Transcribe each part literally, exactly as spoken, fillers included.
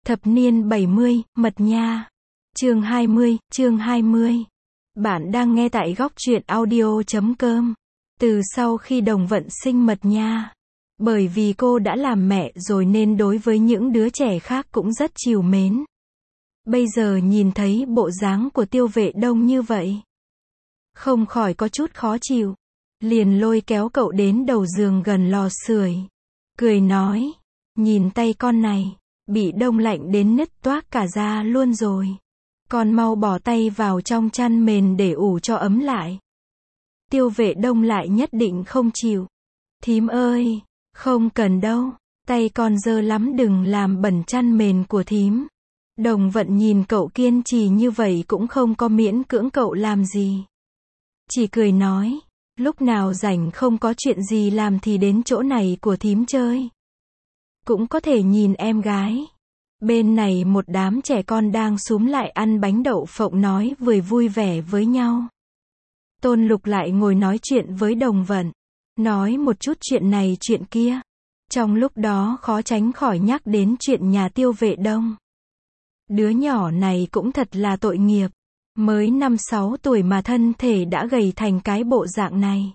Thập niên bảy mươi, Mật Nha. Chương hai mươi, chương hai mươi. Bạn đang nghe tại góc truyện audio chấm com. Từ sau khi Đồng Vận sinh Mật Nha, bởi vì cô đã làm mẹ rồi nên đối với những đứa trẻ khác cũng rất trìu mến. Bây giờ nhìn thấy bộ dáng của Tiêu Vệ Đông như vậy, không khỏi có chút khó chịu. Liền lôi kéo cậu đến đầu giường gần lò sưởi, cười nói, nhìn tay con này, bị đông lạnh đến nứt toác cả da luôn rồi. Con mau bỏ tay vào trong chăn mền để ủ cho ấm lại. Tiêu Vệ Đông lại nhất định không chịu. Thím ơi, không cần đâu, tay con dơ lắm, đừng làm bẩn chăn mền của thím. Đồng Vận nhìn cậu kiên trì như vậy cũng không có miễn cưỡng cậu làm gì. Chỉ cười nói, lúc nào rảnh không có chuyện gì làm thì đến chỗ này của thím chơi. Cũng có thể nhìn em gái. Bên này một đám trẻ con đang xúm lại ăn bánh đậu phộng nói vừa vui vẻ với nhau. Tôn Lục lại ngồi nói chuyện với Đồng Vận, nói một chút chuyện này chuyện kia. Trong lúc đó khó tránh khỏi nhắc đến chuyện nhà Tiêu Vệ Đông. Đứa nhỏ này cũng thật là tội nghiệp. Mới năm sáu tuổi mà thân thể đã gầy thành cái bộ dạng này.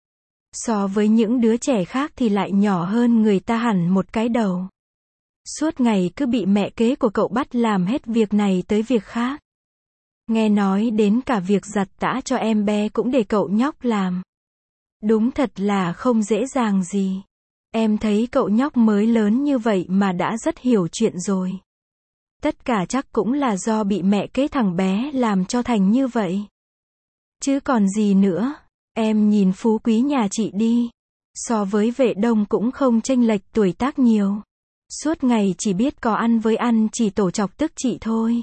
So với những đứa trẻ khác thì lại nhỏ hơn người ta hẳn một cái đầu. Suốt ngày cứ bị mẹ kế của cậu bắt làm hết việc này tới việc khác. Nghe nói đến cả việc giặt tã cho em bé cũng để cậu nhóc làm. Đúng thật là không dễ dàng gì. Em thấy cậu nhóc mới lớn như vậy mà đã rất hiểu chuyện rồi. Tất cả chắc cũng là do bị mẹ kế thằng bé làm cho thành như vậy. Chứ còn gì nữa, em nhìn phú quý nhà chị đi. So với Vệ Đông cũng không chênh lệch tuổi tác nhiều. Suốt ngày chỉ biết có ăn với ăn, chỉ tổ chọc tức chị thôi.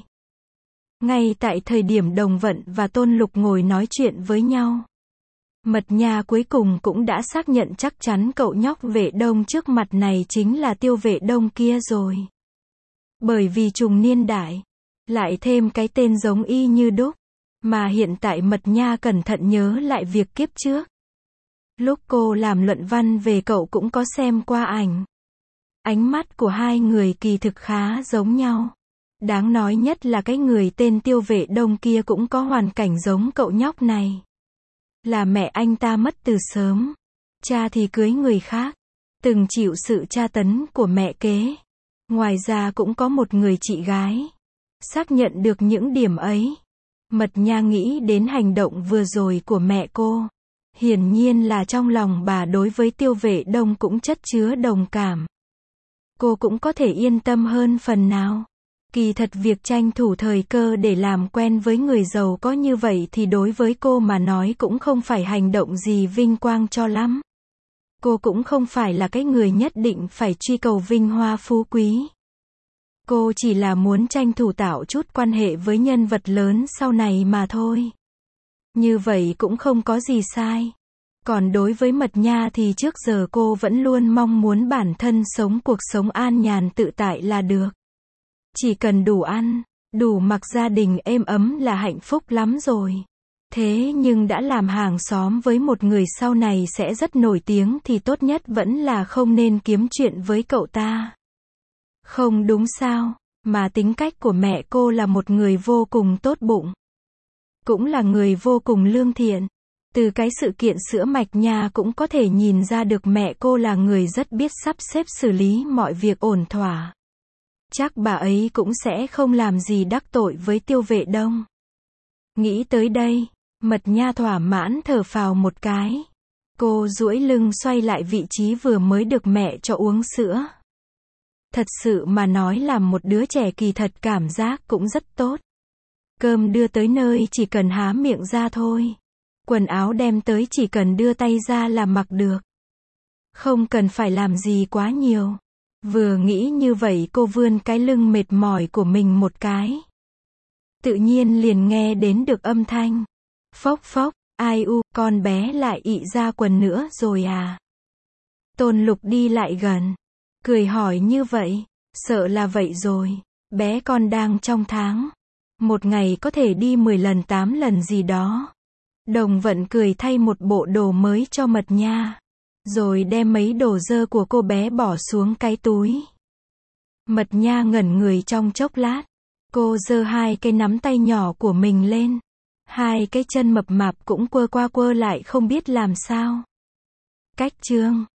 Ngay tại thời điểm Đồng Vận và Tôn Lục ngồi nói chuyện với nhau, Mật Nha cuối cùng cũng đã xác nhận chắc chắn cậu nhóc Vệ Đông trước mặt này chính là Tiêu Vệ Đông kia rồi. Bởi vì trùng niên đại, lại thêm cái tên giống y như đúc, mà hiện tại Mật Nha cẩn thận nhớ lại việc kiếp trước. Lúc cô làm luận văn về cậu cũng có xem qua ảnh. Ánh mắt của hai người kỳ thực khá giống nhau. Đáng nói nhất là cái người tên Tiêu Vệ Đông kia cũng có hoàn cảnh giống cậu nhóc này. Là mẹ anh ta mất từ sớm, cha thì cưới người khác, từng chịu sự tra tấn của mẹ kế. Ngoài ra cũng có một người chị gái. Xác nhận được những điểm ấy, Mật Nha nghĩ đến hành động vừa rồi của mẹ cô. Hiển nhiên là trong lòng bà đối với Tiêu Vệ Đông cũng chất chứa đồng cảm. Cô cũng có thể yên tâm hơn phần nào. Kỳ thật việc tranh thủ thời cơ để làm quen với người giàu có như vậy thì đối với cô mà nói cũng không phải hành động gì vinh quang cho lắm. Cô cũng không phải là cái người nhất định phải truy cầu vinh hoa phú quý. Cô chỉ là muốn tranh thủ tạo chút quan hệ với nhân vật lớn sau này mà thôi. Như vậy cũng không có gì sai. Còn đối với Mật Nha thì trước giờ cô vẫn luôn mong muốn bản thân sống cuộc sống an nhàn tự tại là được. Chỉ cần đủ ăn, đủ mặc, gia đình êm ấm là hạnh phúc lắm rồi. Thế nhưng đã làm hàng xóm với một người sau này sẽ rất nổi tiếng thì tốt nhất vẫn là không nên kiếm chuyện với cậu ta. Không đúng sao, mà tính cách của mẹ cô là một người vô cùng tốt bụng. Cũng là người vô cùng lương thiện. Từ cái sự kiện sữa mạch nha cũng có thể nhìn ra được mẹ cô là người rất biết sắp xếp xử lý mọi việc ổn thỏa. Chắc bà ấy cũng sẽ không làm gì đắc tội với Tiêu Vệ Đông. Nghĩ tới đây, Mật Nha thỏa mãn thở phào một cái. Cô duỗi lưng xoay lại vị trí vừa mới được mẹ cho uống sữa. Thật sự mà nói làm một đứa trẻ kỳ thật cảm giác cũng rất tốt. Cơm đưa tới nơi chỉ cần há miệng ra thôi. Quần áo đem tới chỉ cần đưa tay ra là mặc được. Không cần phải làm gì quá nhiều. Vừa nghĩ như vậy cô vươn cái lưng mệt mỏi của mình một cái. Tự nhiên liền nghe đến được âm thanh. Phốc phốc, ai u, con bé lại ị ra quần nữa rồi à? Tôn Lục đi lại gần, cười hỏi như vậy, sợ là vậy rồi, bé con đang trong tháng. Một ngày có thể đi mười lần tám lần gì đó. Đồng Vận cười thay một bộ đồ mới cho Mật Nha. Rồi đem mấy đồ dơ của cô bé bỏ xuống cái túi. Mật Nha ngẩn người trong chốc lát. Cô giơ hai cái nắm tay nhỏ của mình lên. Hai cái chân mập mạp cũng quơ qua quơ lại không biết làm sao. Cách chương